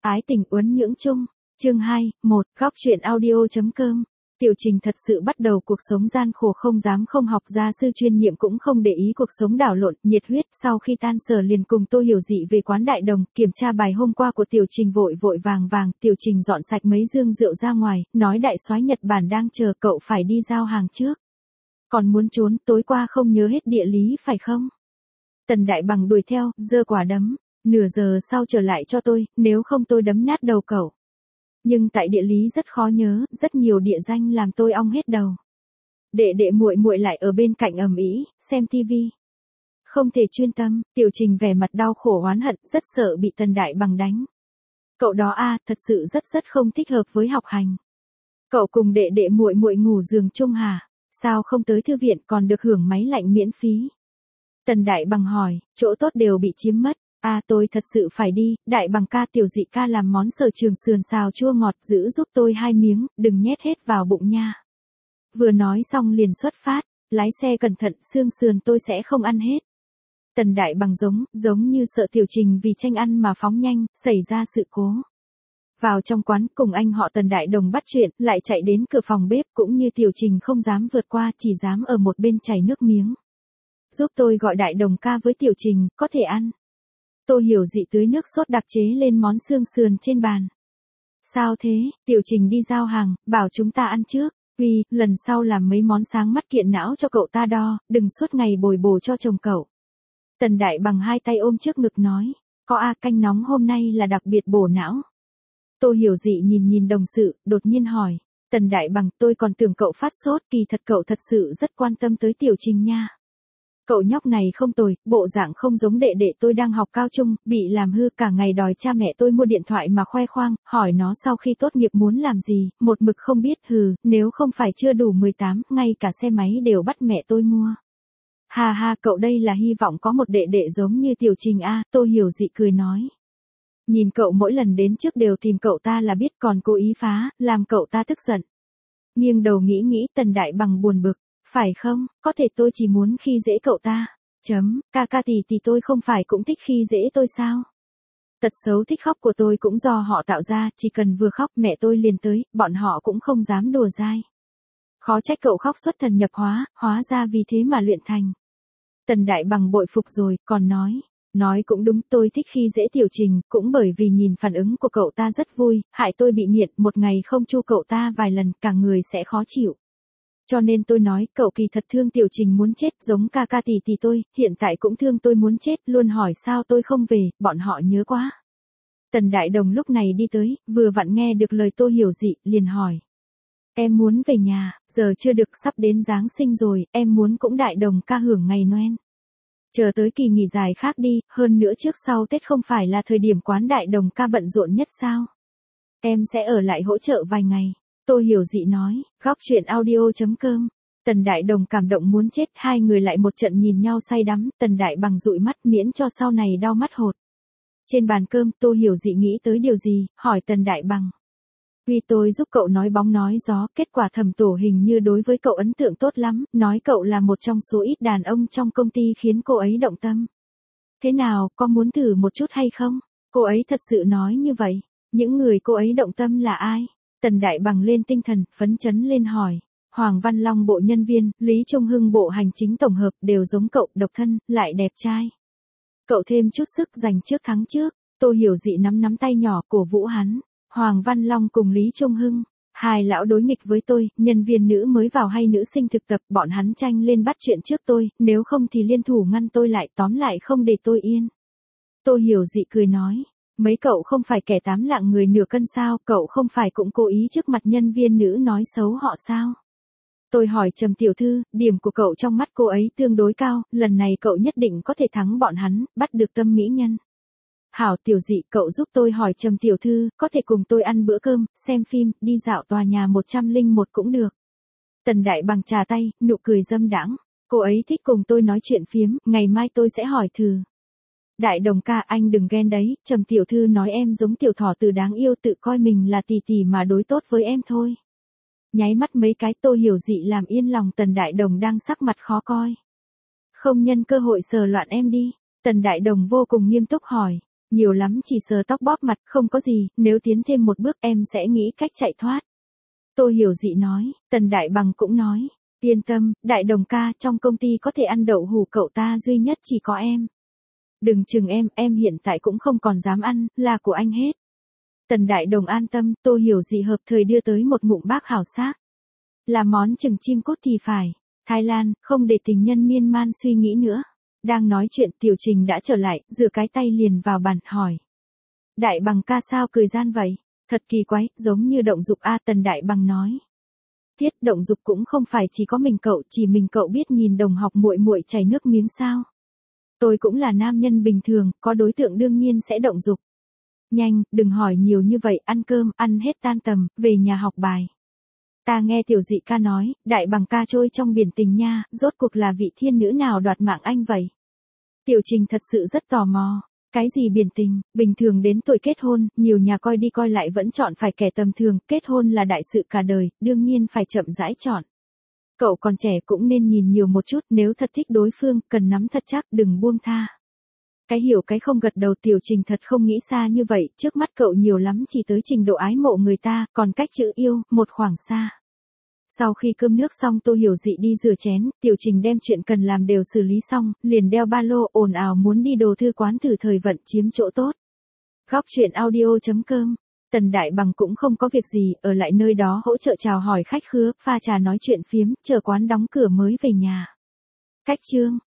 Ái tình uốn nhưỡng chung. Chương 2, 1, góc truyện audio.com. Tiểu Trình thật sự bắt đầu cuộc sống gian khổ, không dám không học, gia sư chuyên nhiệm cũng không để ý cuộc sống đảo lộn, nhiệt huyết. Sau khi tan sở liền cùng Tô Hiểu Dị về quán Đại Đồng, kiểm tra bài hôm qua của Tiểu Trình, vội vội vàng vàng. Tiểu Trình dọn sạch mấy dương rượu ra ngoài, nói đại soái Nhật Bản đang chờ cậu, phải đi giao hàng trước. Còn muốn trốn, tối qua không nhớ hết địa lý phải không? Tần Đại Bằng đuổi theo, giơ quả đấm. Nửa giờ sau trở lại cho tôi, nếu không tôi đấm nát đầu cậu. Nhưng tại địa lý rất khó nhớ, rất nhiều địa danh làm tôi ong hết đầu. Đệ đệ muội muội lại ở bên cạnh ầm ĩ, xem tivi. Không thể chuyên tâm. Tiểu Trình vẻ mặt đau khổ oán hận, rất sợ bị Tần Đại Bằng đánh. Cậu đó thật sự rất không thích hợp với học hành. Cậu cùng đệ đệ muội muội ngủ giường chung hả? Sao không tới thư viện còn được hưởng máy lạnh miễn phí? Tần Đại Bằng hỏi, chỗ tốt đều bị chiếm mất. Tôi thật sự phải đi. Đại Bằng ca, Tiểu Dị ca làm món sở trường sườn xào chua ngọt, giữ giúp tôi 2 miếng, đừng nhét hết vào bụng nha. Vừa nói xong liền xuất phát, lái xe cẩn thận, xương sườn tôi sẽ không ăn hết. Tần Đại Bằng giống như sợ Tiểu Trình vì tranh ăn mà phóng nhanh, xảy ra sự cố. Vào trong quán cùng anh họ Tần Đại Đồng bắt chuyện, lại chạy đến cửa phòng bếp, cũng như Tiểu Trình không dám vượt qua, chỉ dám ở một bên chảy nước miếng. Giúp tôi gọi Đại Đồng ca với Tiểu Trình, có thể ăn. Tô Hiểu Dị tưới nước sốt đặc chế lên món xương sườn trên bàn. Sao thế? Tiểu Trình đi giao hàng, bảo chúng ta ăn trước. Lần sau làm mấy món sáng mắt kiện não cho cậu ta đo, đừng suốt ngày bồi bổ cho chồng cậu. Tần Đại Bằng 2 tay ôm trước ngực nói, có canh nóng hôm nay là đặc biệt bổ não. Tô Hiểu Dị nhìn đồng sự, đột nhiên hỏi, Tần Đại Bằng, tôi còn tưởng cậu phát sốt, kỳ thật cậu thật sự rất quan tâm tới Tiểu Trình nha. Cậu nhóc này không tồi, bộ dạng không giống đệ đệ tôi đang học cao trung, bị làm hư, cả ngày đòi cha mẹ tôi mua điện thoại mà khoe khoang, hỏi nó sau khi tốt nghiệp muốn làm gì, một mực không biết, nếu không phải chưa đủ 18, ngay cả xe máy đều bắt mẹ tôi mua. Ha, cậu đây là hy vọng có một đệ đệ giống như Tiểu Trình Tô Hiểu Dị cười nói. Nhìn cậu mỗi lần đến trước đều tìm cậu ta là biết, còn cố ý phá, làm cậu ta tức giận. Nghiêng đầu nghĩ, Tần Đại Bằng buồn bực. Phải không, có thể tôi chỉ muốn khi dễ cậu ta. Ca tỷ tôi không phải cũng thích khi dễ tôi sao? Tật xấu thích khóc của tôi cũng do họ tạo ra, chỉ cần vừa khóc mẹ tôi liền tới, bọn họ cũng không dám đùa dai. Khó trách cậu khóc xuất thần nhập hóa, hóa ra vì thế mà luyện thành. Tần Đại Bằng bội phục rồi, còn nói cũng đúng, tôi thích khi dễ Tiểu Trình, cũng bởi vì nhìn phản ứng của cậu ta rất vui, hại tôi bị nghiện, một ngày không chu cậu ta vài lần, cả người sẽ khó chịu. Cho nên tôi nói, cậu kỳ thật thương Tiểu Trình muốn chết, giống ca tỷ tôi, hiện tại cũng thương tôi muốn chết, luôn hỏi sao tôi không về, bọn họ nhớ quá. Tần Đại Đồng lúc này đi tới, vừa vặn nghe được lời Tô Hiểu Dị, liền hỏi. Em muốn về nhà, giờ chưa được, sắp đến Giáng sinh rồi, em muốn cũng Đại Đồng ca hưởng ngày Noel. Chờ tới kỳ nghỉ dài khác đi, hơn nữa trước sau Tết không phải là thời điểm quán Đại Đồng ca bận rộn nhất sao? Em sẽ ở lại hỗ trợ vài ngày. Tô Hiểu Dị nói, góc truyện audio.com. Tần Đại Đồng cảm động muốn chết, hai người lại một trận nhìn nhau say đắm, Tần Đại Bằng dụi mắt miễn cho sau này đau mắt hột. Trên bàn cơm, Tô Hiểu Dị nghĩ tới điều gì, hỏi Tần Đại Bằng. Vì tôi giúp cậu nói bóng nói gió, kết quả Thẩm Tổ hình như đối với cậu ấn tượng tốt lắm, nói cậu là một trong số ít đàn ông trong công ty khiến cô ấy động tâm. Thế nào, có muốn thử một chút hay không? Cô ấy thật sự nói như vậy. Những người cô ấy động tâm là ai? Tần Đại Bằng lên tinh thần, phấn chấn lên hỏi. Hoàng Văn Long bộ nhân viên, Lý Trung Hưng bộ hành chính tổng hợp, đều giống cậu, độc thân, lại đẹp trai. Cậu thêm chút sức giành trước thắng trước. Tô Hiểu Dị nắm tay nhỏ cổ vũ hắn. Hoàng Văn Long cùng Lý Trung Hưng, hai lão đối nghịch với tôi, nhân viên nữ mới vào hay nữ sinh thực tập, bọn hắn tranh lên bắt chuyện trước tôi, nếu không thì liên thủ ngăn tôi lại, tóm lại không để tôi yên. Tô Hiểu Dị cười nói. Mấy cậu không phải kẻ 8 lạng người nửa cân sao, cậu không phải cũng cố ý trước mặt nhân viên nữ nói xấu họ sao? Tôi hỏi Trầm tiểu thư, điểm của cậu trong mắt cô ấy tương đối cao, lần này cậu nhất định có thể thắng bọn hắn, bắt được tâm mỹ nhân. Hảo Tiểu Dị, cậu giúp tôi hỏi Trầm tiểu thư, có thể cùng tôi ăn bữa cơm, xem phim, đi dạo tòa nhà 101 cũng được. Tần Đại Bằng trà tay, nụ cười dâm đãng. Cô ấy thích cùng tôi nói chuyện phiếm, ngày mai tôi sẽ hỏi thử. Đại Đồng ca, anh đừng ghen đấy, Trầm tiểu thư nói em giống tiểu thỏ tử đáng yêu, tự coi mình là tỷ tỷ mà đối tốt với em thôi. Nháy mắt mấy cái, Tô Hiểu Dị làm yên lòng Tần Đại Đồng đang sắc mặt khó coi. Không nhân cơ hội sờ loạn em đi. Tần Đại Đồng vô cùng nghiêm túc hỏi. Nhiều lắm chỉ sờ tóc bóp mặt, không có gì, nếu tiến thêm một bước em sẽ nghĩ cách chạy thoát. Tô Hiểu Dị nói, Tần Đại Bằng cũng nói, yên tâm, Đại Đồng ca, trong công ty có thể ăn đậu hũ cậu ta duy nhất chỉ có em. Đừng chừng em hiện tại cũng không còn dám ăn, là của anh hết. Tần Đại Đồng an tâm, Tô Hiểu Dị hợp thời đưa tới một ngụm bác hảo xác. Là món chừng chim cút thì phải. Thái Lan, không để tình nhân miên man suy nghĩ nữa. Đang nói chuyện Tiểu Trình đã trở lại, rửa cái tay liền vào bàn, hỏi. Đại Bằng ca sao cười gian vậy? Thật kỳ quái, giống như động dục a. Tần Đại Bằng nói. Thiết, động dục cũng không phải chỉ có mình cậu, chỉ mình cậu biết nhìn đồng học muội muội chảy nước miếng sao? Tôi cũng là nam nhân bình thường, có đối tượng đương nhiên sẽ động dục. Nhanh, đừng hỏi nhiều như vậy, ăn cơm, ăn hết tan tầm, về nhà học bài. Ta nghe Tiểu Dị ca nói, Đại Bằng ca trôi trong biển tình nha, rốt cuộc là vị thiên nữ nào đoạt mạng anh vậy? Tiểu Trình thật sự rất tò mò. Cái gì biển tình, bình thường đến tuổi kết hôn, nhiều nhà coi đi coi lại vẫn chọn phải kẻ tầm thường, kết hôn là đại sự cả đời, đương nhiên phải chậm rãi chọn. Cậu còn trẻ cũng nên nhìn nhiều một chút, nếu thật thích đối phương, cần nắm thật chắc, đừng buông tha. Cái hiểu cái không gật đầu. Tiểu Trình thật không nghĩ xa như vậy, trước mắt cậu nhiều lắm chỉ tới trình độ ái mộ người ta, còn cách chữ yêu, một khoảng xa. Sau khi cơm nước xong Tô Hiểu Dị đi rửa chén, Tiểu Trình đem chuyện cần làm đều xử lý xong, liền đeo ba lô ồn ào muốn đi đồ thư quán thử thời vận chiếm chỗ tốt. Góc chuyện audio.com. Tần Đại Bằng cũng không có việc gì, ở lại nơi đó hỗ trợ chào hỏi khách khứa, pha trà nói chuyện phiếm, chờ quán đóng cửa mới về nhà. Cách chương.